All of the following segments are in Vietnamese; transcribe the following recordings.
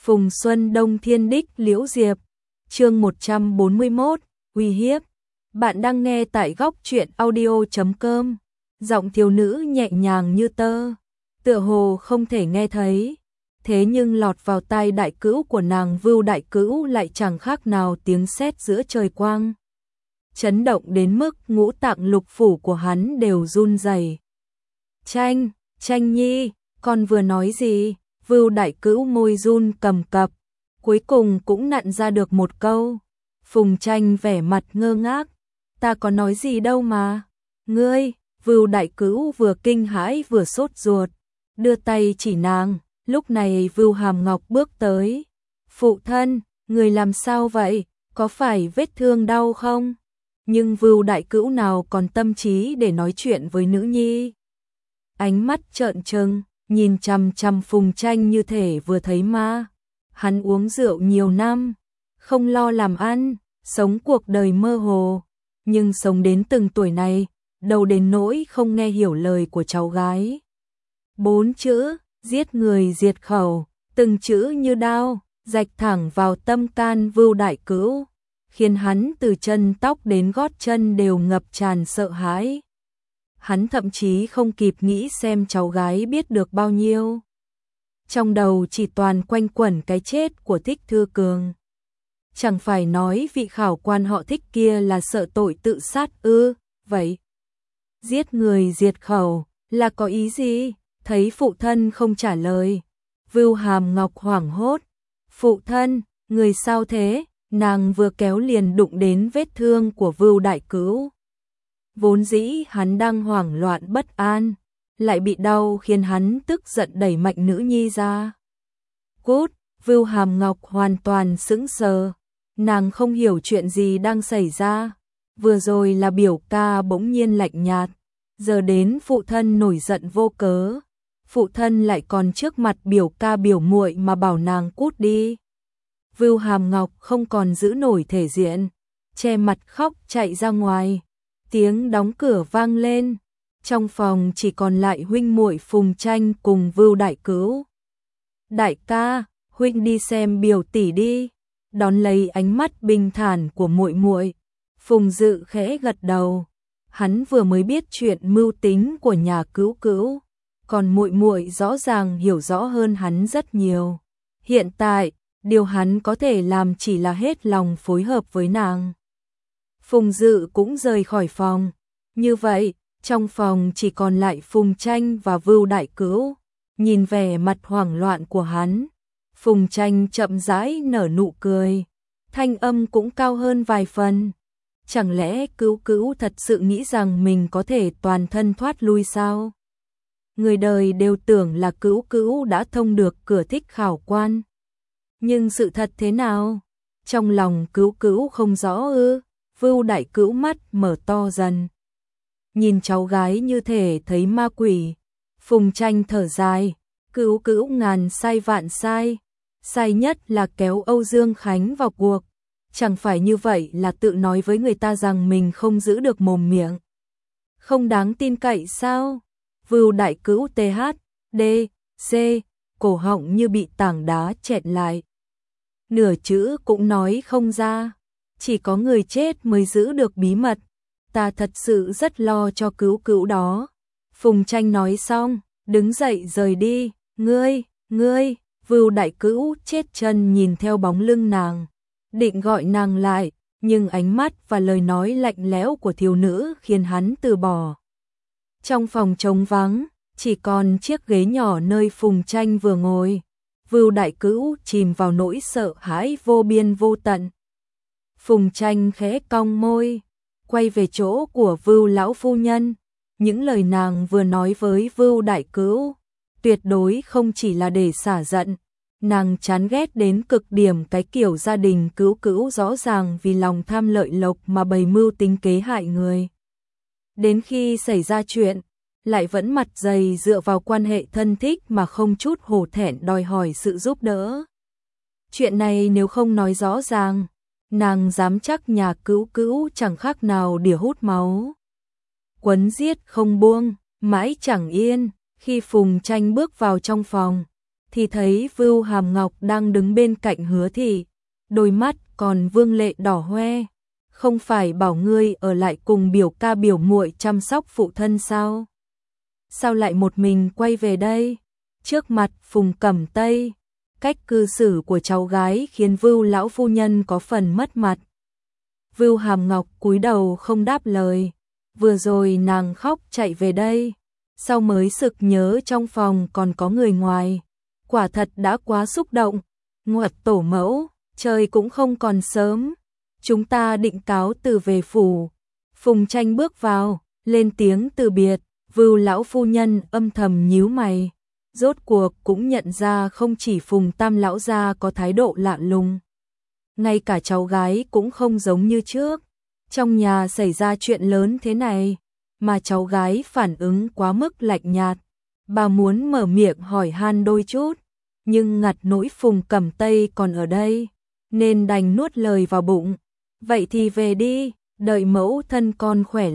Phùng Xuân Đông Thiên Đích Liễu Diệp, chương 141, uy hiếp. Bạn đang nghe tại góc truyện audio.com, giọng thiếu nữ nhẹ nhàng như tơ, tựa hồ không thể nghe thấy. Thế nhưng lọt vào tai đại cữu của nàng Vưu đại cữu lại chẳng khác nào tiếng sét giữa trời quang. Chấn động đến mức ngũ tạng lục phủ của hắn đều run rẩy. Tranh nhi, con vừa nói gì? Vưu đại cữu môi run cầm cập, cuối cùng cũng nặn ra được một câu. Phùng Tranh vẻ mặt ngơ ngác, ta có nói gì đâu mà. Ngươi, Vưu đại cữu vừa kinh hãi vừa sốt ruột, đưa tay chỉ nàng. Lúc này Vưu Hàm Ngọc bước tới. Phụ thân, người làm sao vậy? Có phải vết thương đau không? Nhưng Vưu đại cữu nào còn tâm trí để nói chuyện với nữ nhi. Ánh mắt trợn trừng, nhìn chằm chằm Phùng Tranh như thể vừa thấy ma. Hắn uống rượu nhiều năm, không lo làm ăn, sống cuộc đời mơ hồ. Nhưng sống đến từng tuổi này, đâu đến nỗi không nghe hiểu lời của cháu gái. 4 chữ, giết người diệt khẩu, từng chữ như đao, rạch thẳng vào tâm can Vưu đại cữu, khiến hắn từ chân tóc đến gót chân đều ngập tràn sợ hãi. Hắn thậm chí không kịp nghĩ xem cháu gái biết được bao nhiêu. Trong đầu chỉ toàn quanh quẩn cái chết của Thích Thư Cường. Chẳng phải nói vị khảo quan họ Thích kia là sợ tội tự sát ư? Vậy giết người diệt khẩu là có ý gì? Thấy phụ thân không trả lời, Vưu Hàm Ngọc hoảng hốt. Phụ thân, người sao thế? Nàng vừa kéo liền đụng đến vết thương của Vưu đại cữu. Vốn dĩ hắn đang hoảng loạn bất an, lại bị đau khiến hắn tức giận đẩy mạnh nữ nhi ra. Cút! Vưu Hàm Ngọc hoàn toàn sững sờ, nàng không hiểu chuyện gì đang xảy ra. Vừa rồi là biểu ca bỗng nhiên lạnh nhạt, giờ đến phụ thân nổi giận vô cớ. Phụ thân lại còn trước mặt biểu ca biểu muội mà bảo nàng cút đi. Vưu Hàm Ngọc không còn giữ nổi thể diện, che mặt khóc chạy ra ngoài. Tiếng đóng cửa vang lên, trong phòng chỉ còn lại huynh muội Phùng Tranh cùng Vưu đại cữu. Đại ca, huynh đi xem biểu tỷ đi. Đón lấy ánh mắt bình thản của muội muội, Phùng Dự khẽ gật đầu. Hắn vừa mới biết chuyện mưu tính của nhà cữu cữu, còn muội muội rõ ràng hiểu rõ hơn hắn rất nhiều. Hiện tại, điều hắn có thể làm chỉ là hết lòng phối hợp với nàng. Phùng Dự cũng rời khỏi phòng. Như vậy, trong phòng chỉ còn lại Phùng Tranh và Vưu đại cữu. Nhìn vẻ mặt hoảng loạn của hắn, Phùng Tranh chậm rãi nở nụ cười, thanh âm cũng cao hơn vài phần. Chẳng lẽ cữu cữu thật sự nghĩ rằng mình có thể toàn thân thoát lui sao? Người đời đều tưởng là cữu cữu đã thông được cửa Thích khảo quan. Nhưng sự thật thế nào? Trong lòng cữu cữu không rõ ư? Vưu đại cữu mắt mở to dần, nhìn cháu gái như thể thấy ma quỷ. Phùng Tranh thở dài, cữu cữu ngàn sai vạn sai, sai nhất là kéo Âu Dương Khánh vào cuộc. Chẳng phải như vậy là tự nói với người ta rằng mình không giữ được mồm miệng, không đáng tin cậy sao? Vưu đại cữu THD, cổ họng như bị tảng đá chẹt lại, nửa chữ cũng nói không ra. Chỉ có người chết mới giữ được bí mật. Ta thật sự rất lo cho cữu cữu đó. Phùng Tranh nói xong, đứng dậy rời đi. Ngươi, Vưu đại cữu chết chân nhìn theo bóng lưng nàng, định gọi nàng lại, nhưng ánh mắt và lời nói lạnh lẽo của thiếu nữ khiến hắn từ bỏ. Trong phòng trống vắng, chỉ còn chiếc ghế nhỏ nơi Phùng Tranh vừa ngồi. Vưu đại cữu chìm vào nỗi sợ hãi vô biên vô tận. Phùng Tranh khẽ cong môi, quay về chỗ của Vưu lão phu nhân. Những lời nàng vừa nói với Vưu đại cữu tuyệt đối không chỉ là để xả giận. Nàng chán ghét đến cực điểm cái kiểu gia đình cữu cữu rõ ràng vì lòng tham lợi lộc mà bày mưu tính kế hại người. Đến khi xảy ra chuyện, lại vẫn mặt dày dựa vào quan hệ thân thích mà không chút hổ thẹn đòi hỏi sự giúp đỡ. Chuyện này nếu không nói rõ ràng, nàng dám chắc nhà cữu cữu chẳng khác nào đỉa hút máu. Quấn giết không buông, mãi chẳng yên. Khi Phùng Tranh bước vào trong phòng, thì thấy Vưu Hàm Ngọc đang đứng bên cạnh Hứa Thị, đôi mắt còn vương lệ đỏ hoe. Không phải bảo ngươi ở lại cùng biểu ca biểu muội chăm sóc phụ thân sao? Sao lại một mình quay về đây? Trước mặt Phùng Cẩm Tây, cách cư xử của cháu gái khiến Vưu lão phu nhân có phần mất mặt. Vưu Hàm Ngọc cúi đầu không đáp lời. Vừa rồi nàng khóc chạy về đây, sau mới sực nhớ trong phòng còn có người ngoài. Quả thật đã quá xúc động. Nguật tổ mẫu, trời cũng không còn sớm, chúng ta định cáo từ về phủ. Phùng Tranh bước vào, lên tiếng từ biệt. Vưu lão phu nhân âm thầm nhíu mày, rốt cuộc cũng nhận ra không chỉ Phùng Tam lão gia có thái độ lạ lùng, ngay cả cháu gái cũng không giống như trước. Trong nhà xảy ra chuyện lớn thế này mà cháu gái phản ứng quá mức lạnh nhạt. Bà muốn mở miệng hỏi han đôi chút, nhưng ngặt nỗi Phùng Cẩm Tây còn ở đây, nên đành nuốt lời vào bụng. Vậy thì về đi, đợi mẫu thân con khỏe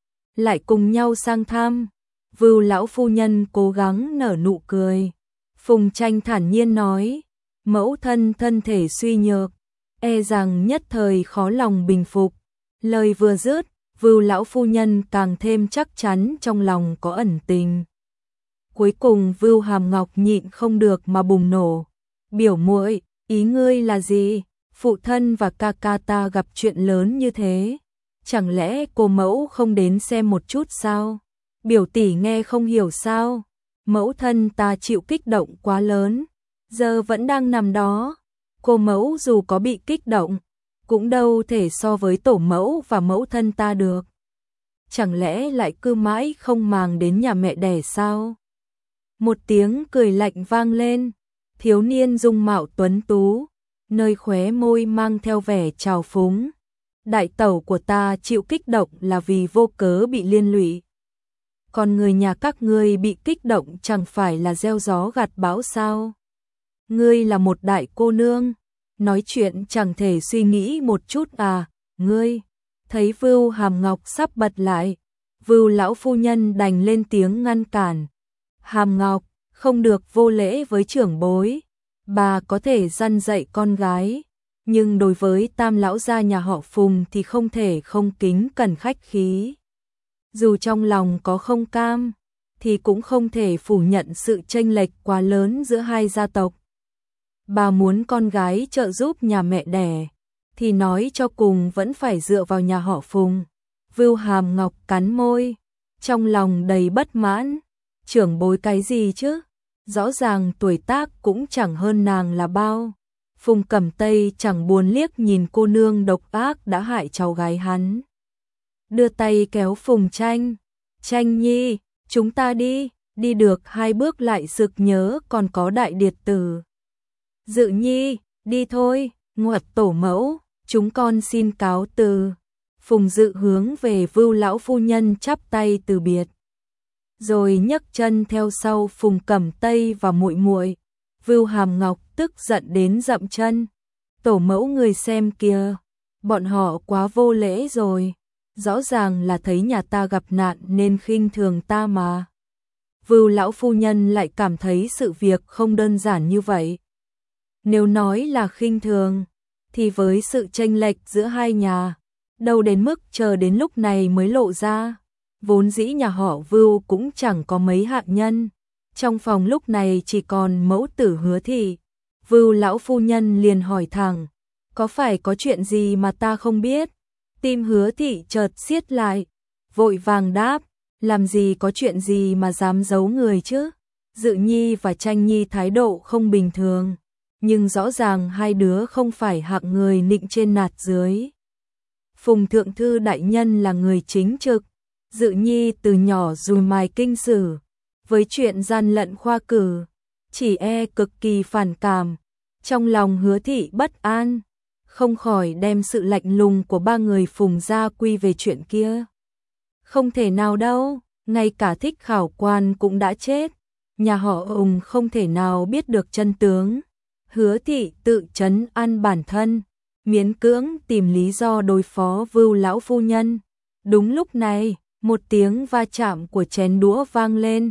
lại cùng nhau sang thăm. Vưu lão phu nhân cố gắng nở nụ cười. Phùng Tranh thản nhiên nói, mẫu thân thân thể suy nhược, e rằng nhất thời khó lòng bình phục. Lời vừa dứt, Vưu lão phu nhân càng thêm chắc chắn trong lòng có ẩn tình. Cuối cùng Vưu Hàm Ngọc nhịn không được mà bùng nổ. Biểu muội, ý ngươi là gì? Phụ thân và ca ca ta gặp chuyện lớn như thế, chẳng lẽ cô mẫu không đến xem một chút sao? Biểu tỷ nghe không hiểu sao? Mẫu thân ta chịu kích động quá lớn, giờ vẫn đang nằm đó. Cô mẫu dù có bị kích động, cũng đâu thể so với tổ mẫu và mẫu thân ta được. Chẳng lẽ lại cứ mãi không màng đến nhà mẹ đẻ sao? Một tiếng cười lạnh vang lên, thiếu niên dung mạo tuấn tú, nơi khóe môi mang theo vẻ trào phúng. Đại tẩu của ta chịu kích động là vì vô cớ bị liên lụy. Còn người nhà các ngươi bị kích động chẳng phải là gieo gió gặt bão sao? Ngươi là một đại cô nương, nói chuyện chẳng thể suy nghĩ một chút à? Ngươi, thấy Vưu Hàm Ngọc sắp bật lại, Vưu lão phu nhân đành lên tiếng ngăn cản. Hàm Ngọc, không được vô lễ với trưởng bối. Bà có thể răn dạy con gái, nhưng đối với Tam lão gia nhà họ Phùng thì không thể không kính cẩn khách khí. Dù trong lòng có không cam, thì cũng không thể phủ nhận sự chênh lệch quá lớn giữa hai gia tộc. Bà muốn con gái trợ giúp nhà mẹ đẻ, thì nói cho cùng vẫn phải dựa vào nhà họ Phùng. Vưu Hàm Ngọc cắn môi, trong lòng đầy bất mãn. Trưởng bối cái gì chứ? Rõ ràng tuổi tác cũng chẳng hơn nàng là bao. Phùng Cẩm Tây chẳng buồn liếc nhìn cô nương độc ác đã hại cháu gái hắn. Đưa tay kéo Phùng Tranh. Tranh nhi, chúng ta đi được 2 bước lại sực nhớ còn có đại điệt tử. Dự nhi, đi thôi, Nguật tổ mẫu, chúng con xin cáo từ. Phùng Dự hướng về Vưu lão phu nhân chắp tay từ biệt, rồi nhấc chân theo sau Phùng Cẩm Tây và muội muội. Vưu Hàm Ngọc tức giận đến dậm chân. Tổ mẫu người xem kìa, bọn họ quá vô lễ rồi, rõ ràng là thấy nhà ta gặp nạn nên khinh thường ta mà. Vưu lão phu nhân lại cảm thấy sự việc không đơn giản như vậy. Nếu nói là khinh thường, thì với sự chênh lệch giữa hai nhà, đâu đến mức chờ đến lúc này mới lộ ra. Vốn dĩ nhà họ Vưu cũng chẳng có mấy hạ nhân, trong phòng lúc này chỉ còn mẫu tử Hứa Thị. Vưu lão phu nhân liền hỏi thẳng, có phải có chuyện gì mà ta không biết? Tim Hứa Thị chợt siết lại, vội vàng đáp, làm gì có chuyện gì mà dám giấu người chứ? Dự nhi và Tranh nhi thái độ không bình thường, nhưng rõ ràng hai đứa không phải hạng người nịnh trên nạt dưới. Phùng thượng thư đại nhân là người chính trực, Dự nhi từ nhỏ dùi mài kinh sử, với chuyện gian lận khoa cử, chỉ e cực kỳ phản cảm. Trong lòng Hứa Thị bất an, không khỏi đem sự lạnh lùng của ba người Phùng gia quy về chuyện kia. Không thể nào đâu, ngay cả Thích Khảo quan cũng đã chết, nhà họ Ùng không thể nào biết được chân tướng. Hứa Thị tự trấn an bản thân, miễn cưỡng tìm lý do đối phó Vưu lão phu nhân. Đúng lúc này, một tiếng va chạm của chén đũa vang lên,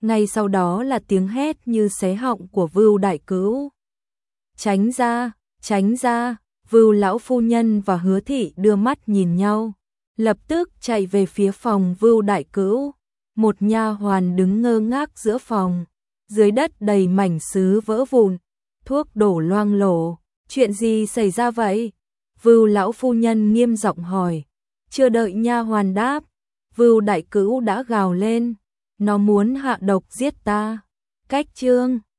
ngay sau đó là tiếng hét như xé họng của Vưu Đại Cữu. Tránh ra, tránh ra, Vưu lão phu nhân và Hứa thị đưa mắt nhìn nhau, lập tức chạy về phía phòng Vưu Đại Cữu. Một nha hoàn đứng ngơ ngác giữa phòng, dưới đất đầy mảnh sứ vỡ vụn, thuốc đổ loang lổ. Chuyện gì xảy ra vậy? Vưu lão phu nhân nghiêm giọng hỏi. Chưa đợi nha hoàn đáp, Vưu Đại Cữu đã gào lên, nó muốn hạ độc giết ta. Cách chương